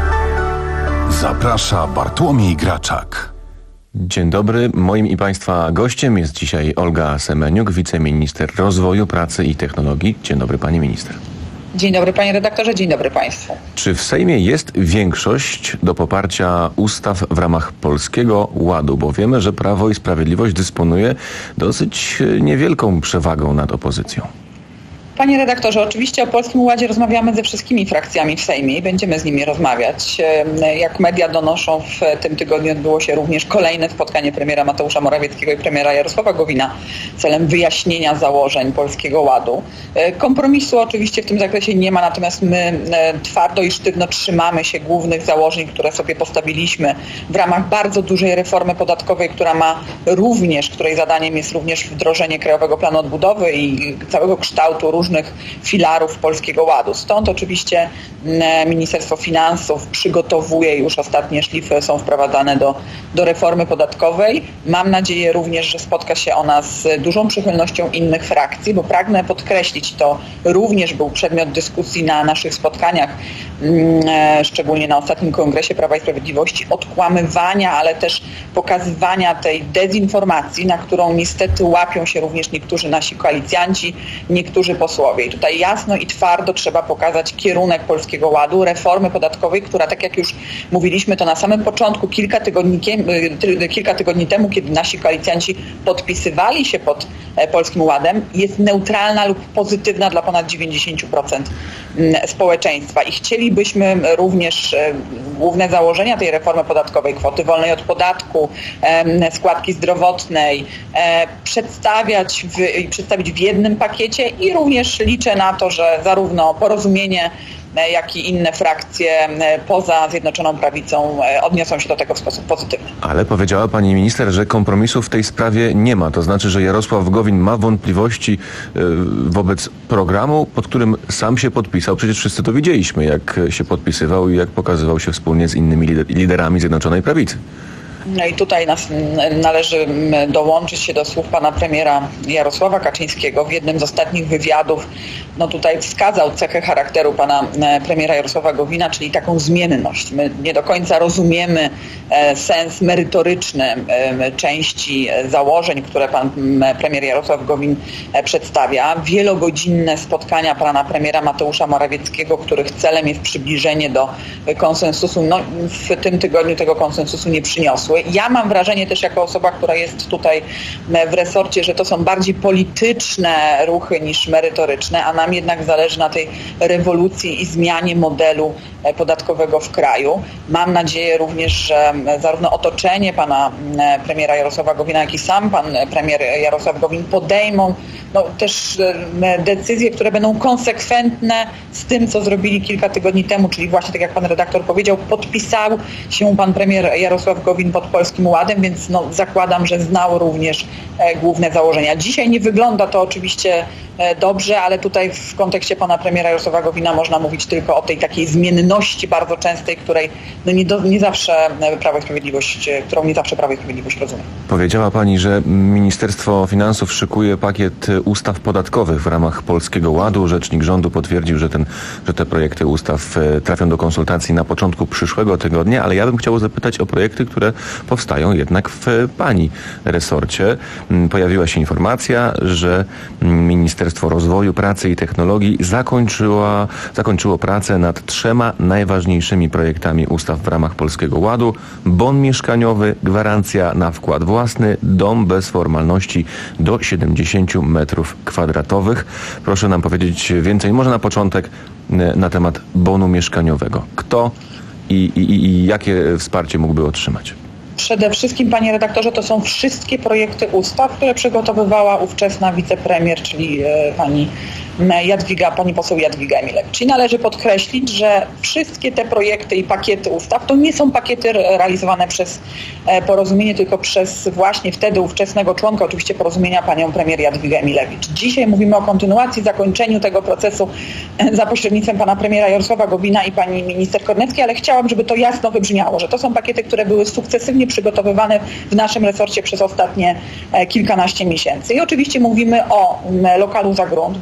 Zaprasza Bartłomiej Graczak. Dzień dobry. Moim i Państwa gościem jest dzisiaj Olga Semeniuk, wiceminister rozwoju, pracy i technologii. Dzień dobry, pani minister. Dzień dobry, panie redaktorze, dzień dobry państwu. Czy w Sejmie jest większość do poparcia ustaw w ramach Polskiego Ładu? Bo wiemy, że Prawo i Sprawiedliwość dysponuje dosyć niewielką przewagą nad opozycją. Panie redaktorze, oczywiście o Polskim Ładzie rozmawiamy ze wszystkimi frakcjami w Sejmie i będziemy z nimi rozmawiać. Jak media donoszą, w tym tygodniu odbyło się również kolejne spotkanie premiera Mateusza Morawieckiego i premiera Jarosława Gowina celem wyjaśnienia założeń Polskiego Ładu. Kompromisu oczywiście w tym zakresie nie ma, natomiast my twardo i sztywno trzymamy się głównych założeń, które sobie postawiliśmy w ramach bardzo dużej reformy podatkowej, która ma również, której zadaniem jest również wdrożenie Krajowego Planu Odbudowy i całego kształtu różnych różnych filarów Polskiego Ładu. Stąd oczywiście Ministerstwo Finansów przygotowuje, już ostatnie szlify są wprowadzane do, do reformy podatkowej. Mam nadzieję również, że spotka się ona z dużą przychylnością innych frakcji, bo pragnę podkreślić, to również był przedmiot dyskusji na naszych spotkaniach, szczególnie na ostatnim Kongresie Prawa i Sprawiedliwości, odkłamywania, ale też pokazywania tej dezinformacji, na którą niestety łapią się również niektórzy nasi koalicjanci, niektórzy posłowie. I tutaj jasno i twardo trzeba pokazać kierunek Polskiego Ładu, reformy podatkowej, która, tak jak już mówiliśmy to na samym początku, kilka tygodni, kilka tygodni temu, kiedy nasi koalicjanci podpisywali się pod Polskim Ładem, jest neutralna lub pozytywna dla ponad dziewięćdziesiąt procent społeczeństwa. I chcielibyśmy również główne założenia tej reformy podatkowej, kwoty wolnej od podatku, składki zdrowotnej, przedstawiać w, przedstawić w jednym pakiecie i również liczę na to, że zarówno Porozumienie, jak i inne frakcje poza Zjednoczoną Prawicą odniosą się do tego w sposób pozytywny. Ale powiedziała pani minister, że kompromisu w tej sprawie nie ma. To znaczy, że Jarosław Gowin ma wątpliwości wobec programu, pod którym sam się podpisał. Przecież wszyscy to widzieliśmy, jak się podpisywał i jak pokazywał się wspólnie z innymi liderami Zjednoczonej Prawicy. No i tutaj nas należy dołączyć się do słów pana premiera Jarosława Kaczyńskiego. W jednym z ostatnich wywiadów no tutaj wskazał cechę charakteru pana premiera Jarosława Gowina, czyli taką zmienność. My nie do końca rozumiemy sens merytoryczny części założeń, które pan premier Jarosław Gowin przedstawia. Wielogodzinne spotkania pana premiera Mateusza Morawieckiego, których celem jest przybliżenie do konsensusu, no w tym tygodniu tego konsensusu nie przyniosły. Ja mam wrażenie też jako osoba, która jest tutaj w resorcie, że to są bardziej polityczne ruchy niż merytoryczne, a nam jednak zależy na tej rewolucji i zmianie modelu podatkowego w kraju. Mam nadzieję również, że zarówno otoczenie pana premiera Jarosława Gowina, jak i sam pan premier Jarosław Gowin podejmą no, też decyzje, które będą konsekwentne z tym, co zrobili kilka tygodni temu, czyli właśnie tak jak pan redaktor powiedział, podpisał się pan premier Jarosław Gowin pod Polskim Ładem, więc no, zakładam, że znał również e, główne założenia. Dzisiaj nie wygląda to oczywiście e, dobrze, ale tutaj w kontekście pana premiera Jarosława Gowina można mówić tylko o tej takiej zmienności bardzo częstej, której no, nie, do, nie zawsze Prawo i Sprawiedliwość, którą nie zawsze Prawo i Sprawiedliwość rozumie. Powiedziała pani, że Ministerstwo Finansów szykuje pakiet ustaw podatkowych w ramach Polskiego Ładu. Rzecznik rządu potwierdził, że, ten, że te projekty ustaw trafią do konsultacji na początku przyszłego tygodnia, ale ja bym chciał zapytać o projekty, które powstają jednak w pani resorcie. Pojawiła się informacja, że Ministerstwo Rozwoju, Pracy i Technologii zakończyło, zakończyło pracę nad trzema najważniejszymi projektami ustaw w ramach Polskiego Ładu. Bon mieszkaniowy, gwarancja na wkład własny, dom bez formalności do siedemdziesięciu metrów kwadratowych. Proszę nam powiedzieć więcej, może na początek, na temat bonu mieszkaniowego. Kto i, i, i jakie wsparcie mógłby otrzymać? Przede wszystkim, panie redaktorze, to są wszystkie projekty ustaw, które przygotowywała ówczesna wicepremier, czyli e, pani Jadwiga, pani poseł Jadwiga Emilewicz. I należy podkreślić, że wszystkie te projekty i pakiety ustaw to nie są pakiety realizowane przez Porozumienie, tylko przez właśnie wtedy ówczesnego członka oczywiście Porozumienia, panią premier Jadwigę Emilewicz. Dzisiaj mówimy o kontynuacji, zakończeniu tego procesu za pośrednictwem pana premiera Jarosława Gowina i pani minister Korneckiej, ale chciałam, żeby to jasno wybrzmiało, że to są pakiety, które były sukcesywnie przygotowywane w naszym resorcie przez ostatnie kilkanaście miesięcy. I oczywiście mówimy o lokalu za grunt, bardzo ważny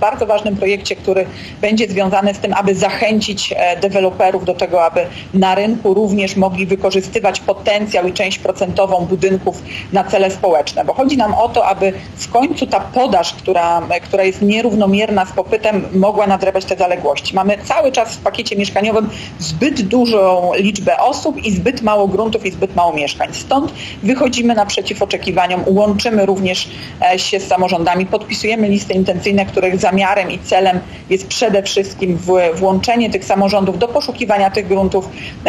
ważnym projekcie, który będzie związany z tym, aby zachęcić deweloperów do tego, aby na rynku również mogli wykorzystywać potencjał i część procentową budynków na cele społeczne. Bo chodzi nam o to, aby w końcu ta podaż, która, która jest nierównomierna z popytem, mogła nadrabiać te zaległości. Mamy cały czas w pakiecie mieszkaniowym zbyt dużą liczbę osób i zbyt mało gruntów i zbyt mało mieszkań. Stąd wychodzimy naprzeciw oczekiwaniom, łączymy również się z samorządami, podpisujemy listy intencyjne, których zamiarem i celem jest przede wszystkim włączenie tych samorządów do poszukiwania tych gruntów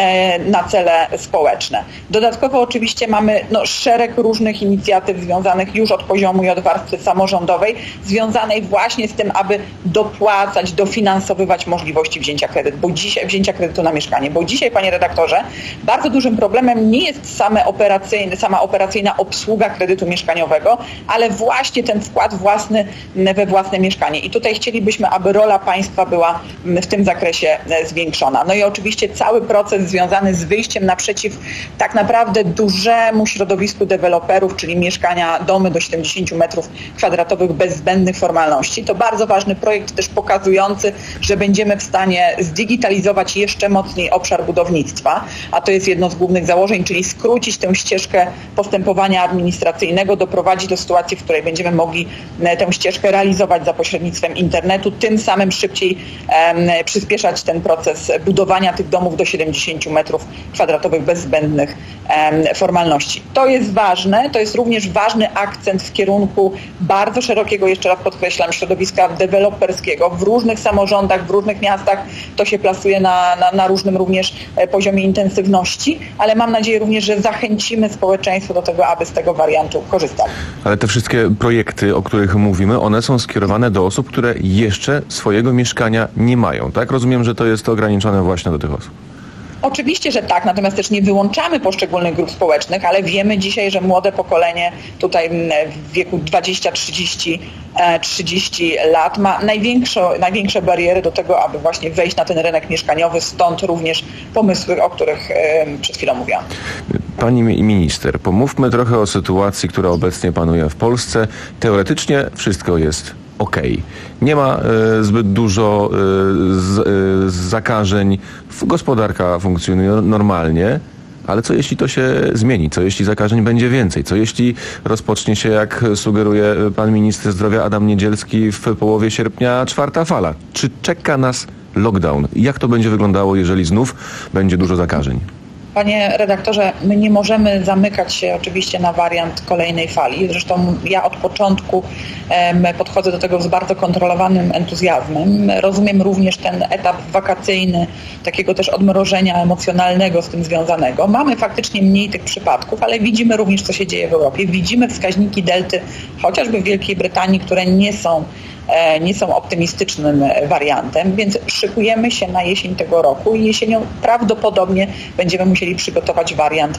na cele społeczne. Dodatkowo oczywiście mamy no, szereg różnych inicjatyw związanych już od poziomu i od warstwy samorządowej, związanej właśnie z tym, aby dopłacać, dofinansowywać możliwości wzięcia kredytu, bo dzisiaj wzięcia kredytu na mieszkanie. Bo dzisiaj, panie redaktorze, bardzo dużym problemem nie jest same operacyjne, sama operacyjna obsługa kredytu mieszkaniowego, ale właśnie ten wkład własny we własne mieszkanie. I tutaj chcielibyśmy, aby rola państwa była w tym zakresie zwiększona. No i oczywiście cały proces związany z wyjściem naprzeciw tak naprawdę dużemu środowisku deweloperów, czyli mieszkania, domy do siedemdziesięciu metrów kwadratowych bez zbędnych formalności. To bardzo ważny projekt też pokazujący, że będziemy w stanie zdigitalizować jeszcze mocniej obszar budownictwa, a to jest jedno z głównych założeń, czyli skrócić tę ścieżkę postępowania administracyjnego, doprowadzić do sytuacji, w której będziemy mogli tę ścieżkę realizować za pośrednictwem internetu, tym samym szybciej um, przyspieszać ten proces budowania tych domów do siedemdziesięciu metrów kwadratowych bez zbędnych um, formalności. To jest ważne, to jest również ważny akcent w kierunku bardzo szerokiego, jeszcze raz podkreślam, środowiska deweloperskiego w różnych samorządach, w różnych miastach. To się plasuje na, na, na różnym również poziomie intensywności, ale mam nadzieję również, że zachęcimy społeczeństwo do tego, aby z tego wariantu korzystali. Ale te wszystkie projekty, o których mówimy, one są skierowane do osób, które jeszcze swojego mieszkania nie mają, tak? Rozumiem, że to jest ograniczone właśnie do tych osób. Oczywiście, że tak, natomiast też nie wyłączamy poszczególnych grup społecznych, ale wiemy dzisiaj, że młode pokolenie tutaj w wieku dwadzieścia trzydzieści, trzydzieści lat ma największe, największe bariery do tego, aby właśnie wejść na ten rynek mieszkaniowy, stąd również pomysły, o których przed chwilą mówiłam. Pani minister, pomówmy trochę o sytuacji, która obecnie panuje w Polsce. Teoretycznie wszystko jest okej. Okay. Nie ma y, zbyt dużo y, z, y, zakażeń. Gospodarka funkcjonuje normalnie, ale co jeśli to się zmieni? Co jeśli zakażeń będzie więcej? Co jeśli rozpocznie się, jak sugeruje pan minister zdrowia Adam Niedzielski, w połowie sierpnia czwarta fala? Czy czeka nas lockdown? Jak to będzie wyglądało, jeżeli znów będzie dużo zakażeń? Panie redaktorze, my nie możemy zamykać się oczywiście na wariant kolejnej fali. Zresztą ja od początku um, podchodzę do tego z bardzo kontrolowanym entuzjazmem. Rozumiem również ten etap wakacyjny, takiego też odmrożenia emocjonalnego z tym związanego. Mamy faktycznie mniej tych przypadków, ale widzimy również, co się dzieje w Europie. Widzimy wskaźniki delty, chociażby w Wielkiej Brytanii, które nie są nie są optymistycznym wariantem, więc szykujemy się na jesień tego roku i jesienią prawdopodobnie będziemy musieli przygotować wariant,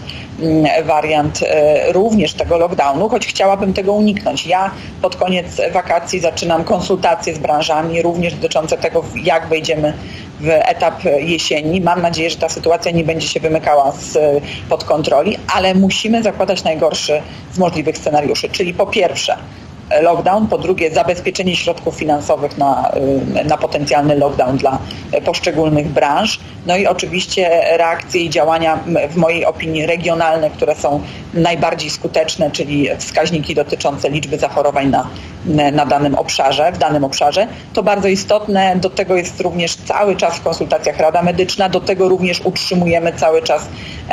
wariant również tego lockdownu, choć chciałabym tego uniknąć. Ja pod koniec wakacji zaczynam konsultacje z branżami, również dotyczące tego, jak wejdziemy w etap jesieni. Mam nadzieję, że ta sytuacja nie będzie się wymykała z, pod kontroli, ale musimy zakładać najgorszy z możliwych scenariuszy, czyli po pierwsze lockdown, po drugie zabezpieczenie środków finansowych na, na potencjalny lockdown dla poszczególnych branż, no i oczywiście reakcje i działania w mojej opinii regionalne, które są najbardziej skuteczne, czyli wskaźniki dotyczące liczby zachorowań na, na danym obszarze, w danym obszarze. To bardzo istotne, do tego jest również cały czas w konsultacjach Rada Medyczna, do tego również utrzymujemy cały czas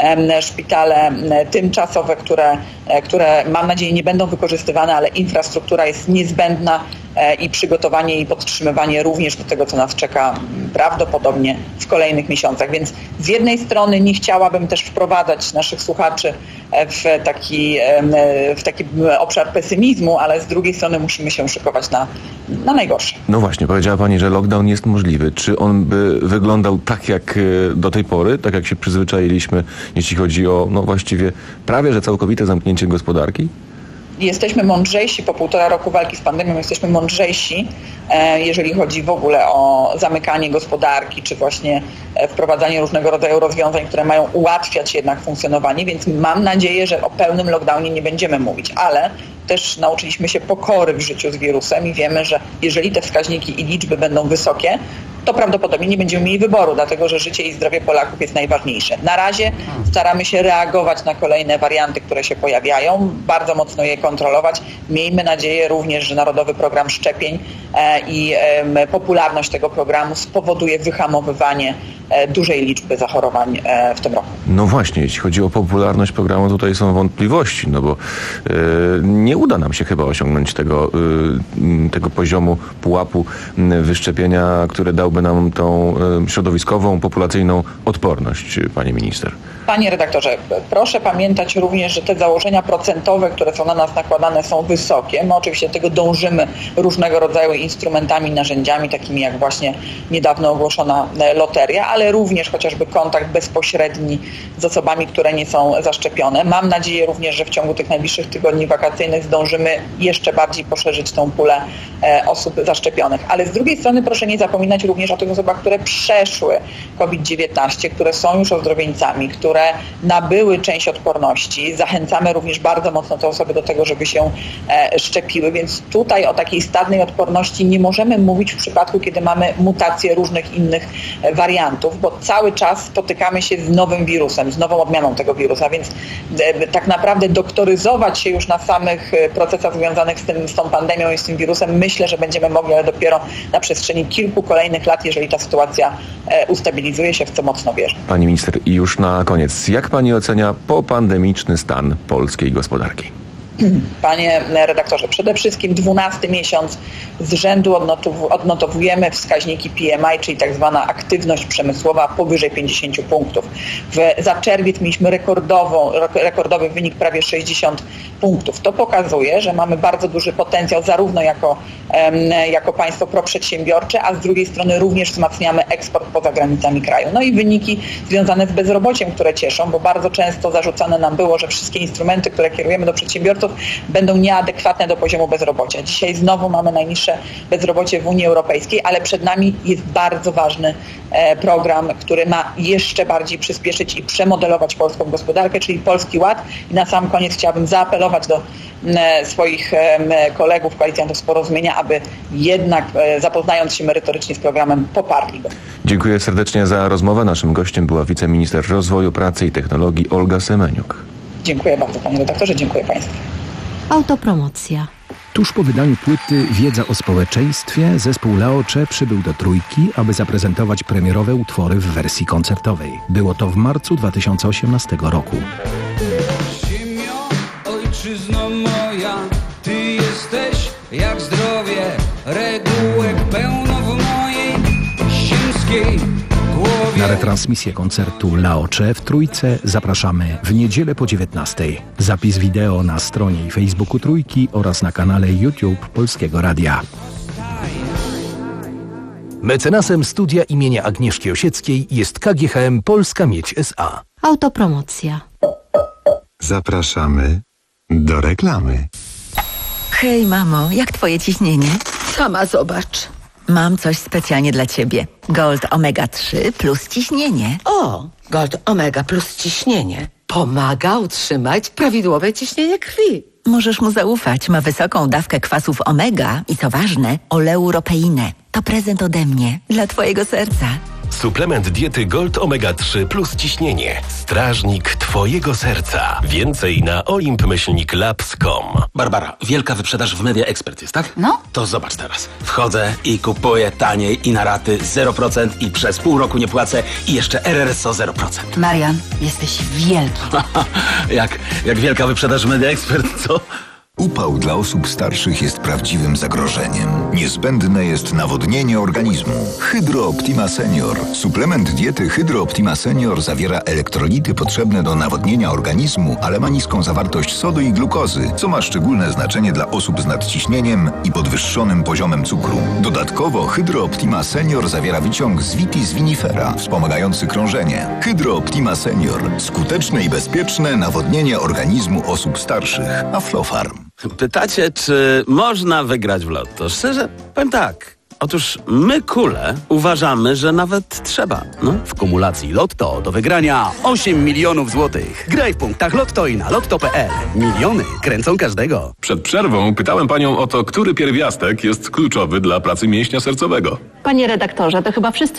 szpitale tymczasowe, które, które mam nadzieję nie będą wykorzystywane, ale infrastruktura jest niezbędna i przygotowanie i podtrzymywanie również do tego, co nas czeka prawdopodobnie w kolejnych miesiącach. Więc z jednej strony nie chciałabym też wprowadzać naszych słuchaczy w taki, w taki obszar pesymizmu, ale z drugiej strony musimy się szykować na, na najgorsze. No właśnie, powiedziała Pani, że lockdown jest możliwy. Czy on by wyglądał tak jak do tej pory, tak jak się przyzwyczailiśmy, jeśli chodzi o no właściwie prawie że całkowite zamknięcie gospodarki? jesteśmy mądrzejsi po półtora roku walki z pandemią, jesteśmy mądrzejsi, jeżeli chodzi w ogóle o zamykanie gospodarki, czy właśnie wprowadzanie różnego rodzaju rozwiązań, które mają ułatwiać jednak funkcjonowanie, więc mam nadzieję, że o pełnym lockdownie nie będziemy mówić, ale też nauczyliśmy się pokory w życiu z wirusem i wiemy, że jeżeli te wskaźniki i liczby będą wysokie, to prawdopodobnie nie będziemy mieli wyboru, dlatego że życie i zdrowie Polaków jest najważniejsze. Na razie staramy się reagować na kolejne warianty, które się pojawiają, bardzo mocno je kontrolować. Miejmy nadzieję również, że Narodowy Program Szczepień e, i e, popularność tego programu spowoduje wyhamowywanie e, dużej liczby zachorowań e, w tym roku. No właśnie, jeśli chodzi o popularność programu, tutaj są wątpliwości, no bo e, nie uda nam się chyba osiągnąć tego, e, tego poziomu pułapu wyszczepienia, który dałby nam tą e, środowiskową, populacyjną odporność, panie minister. Panie redaktorze, proszę pamiętać również, że te założenia procentowe, które są na nas nakładane, są wysokie. My oczywiście do tego dążymy różnego rodzaju instrumentami, narzędziami, takimi jak właśnie niedawno ogłoszona loteria, ale również chociażby kontakt bezpośredni z osobami, które nie są zaszczepione. Mam nadzieję również, że w ciągu tych najbliższych tygodni wakacyjnych zdążymy jeszcze bardziej poszerzyć tą pulę e, osób zaszczepionych. Ale z drugiej strony proszę nie zapominać również o tych osobach, które przeszły COVID dziewiętnaście, które są już ozdrowieńcami, które które nabyły część odporności. Zachęcamy również bardzo mocno te osoby do tego, żeby się e, szczepiły, więc tutaj o takiej stadnej odporności nie możemy mówić w przypadku, kiedy mamy mutacje różnych innych e, wariantów, bo cały czas spotykamy się z nowym wirusem, z nową odmianą tego wirusa, więc e, tak naprawdę doktoryzować się już na samych e, procesach związanych z, tym, z tą pandemią i z tym wirusem myślę, że będziemy mogli, ale dopiero na przestrzeni kilku kolejnych lat, jeżeli ta sytuacja e, ustabilizuje się, w co mocno wierzę. Pani minister, i już na koniec, jak pani ocenia popandemiczny stan polskiej gospodarki? Panie redaktorze, przede wszystkim dwunasty miesiąc z rzędu odnotowujemy wskaźniki P M I, czyli tak zwana aktywność przemysłowa powyżej pięćdziesiąt punktów. W, za czerwiec mieliśmy rekordową, rekordowy wynik prawie sześćdziesiąt punktów. To pokazuje, że mamy bardzo duży potencjał zarówno jako, jako państwo proprzedsiębiorcze, a z drugiej strony również wzmacniamy eksport poza granicami kraju. No i wyniki związane z bezrobociem, które cieszą, bo bardzo często zarzucane nam było, że wszystkie instrumenty, które kierujemy do przedsiębiorców, będą nieadekwatne do poziomu bezrobocia. Dzisiaj znowu mamy najniższe bezrobocie w Unii Europejskiej, ale przed nami jest bardzo ważny e, program, który ma jeszcze bardziej przyspieszyć i przemodelować polską gospodarkę, czyli Polski Ład. I na sam koniec chciałabym zaapelować do e, swoich e, kolegów, koalicjantów z Porozumienia, aby jednak e, zapoznając się merytorycznie z programem, poparli go. Dziękuję serdecznie za rozmowę. Naszym gościem była wiceminister rozwoju, pracy i technologii Olga Semeniuk. Dziękuję bardzo, panie redaktorze, dziękuję państwu. Autopromocja. Tuż po wydaniu płyty Wiedza o społeczeństwie zespół Laocze przybył do Trójki, aby zaprezentować premierowe utwory w wersji koncertowej. Było to w marcu dwa tysiące osiemnastego roku. Ziemio, ojczyzno moja, ty jesteś jak zdrowie, regułek pełno w mojej ziemskiej głowie. Na retransmisję koncertu Laocze w Trójce zapraszamy w niedzielę po dziewiętnastej. Zapis wideo na stronie i Facebooku Trójki oraz na kanale YouTube Polskiego Radia. Mecenasem studia imienia Agnieszki Osieckiej jest K G H M Polska Miedź S A. Autopromocja. Zapraszamy do reklamy. Hej mamo, jak twoje ciśnienie? Sama zobacz. Mam coś specjalnie dla ciebie. Gold Omega trzy plus ciśnienie. O, Gold Omega plus ciśnienie. Pomaga utrzymać prawidłowe ciśnienie krwi. Możesz mu zaufać. Ma wysoką dawkę kwasów omega i co ważne, oleuropeinę. To prezent ode mnie dla twojego serca. Suplement diety Gold Omega trzy plus ciśnienie. Strażnik twojego serca. Więcej na olimp myślnik labs kropka com. Barbara, wielka wyprzedaż w Media Expert jest, tak? No. To zobacz teraz. Wchodzę i kupuję taniej i na raty zero procent i przez pół roku nie płacę i jeszcze R R S O zero procent. Marian, jesteś wielki. jak, jak wielka wyprzedaż w Media Expert, co? Upał dla osób starszych jest prawdziwym zagrożeniem. Niezbędne jest nawodnienie organizmu. Hydro Optima Senior. Suplement diety Hydro Optima Senior zawiera elektrolity potrzebne do nawodnienia organizmu, ale ma niską zawartość sodu i glukozy, co ma szczególne znaczenie dla osób z nadciśnieniem i podwyższonym poziomem cukru. Dodatkowo Hydro Optima Senior zawiera wyciąg z Vitis vinifera, wspomagający krążenie. Hydro Optima Senior. Skuteczne i bezpieczne nawodnienie organizmu osób starszych. Aflofarm. Pytacie, czy można wygrać w lotto? Szczerze, powiem tak. Otóż my, kule, uważamy, że nawet trzeba. No. W kumulacji Lotto do wygrania osiem milionów złotych. Graj w punktach Lotto i na lotto kropka pe el. Miliony kręcą każdego. Przed przerwą pytałem panią o to, który pierwiastek jest kluczowy dla pracy mięśnia sercowego. Panie redaktorze, to chyba wszyscy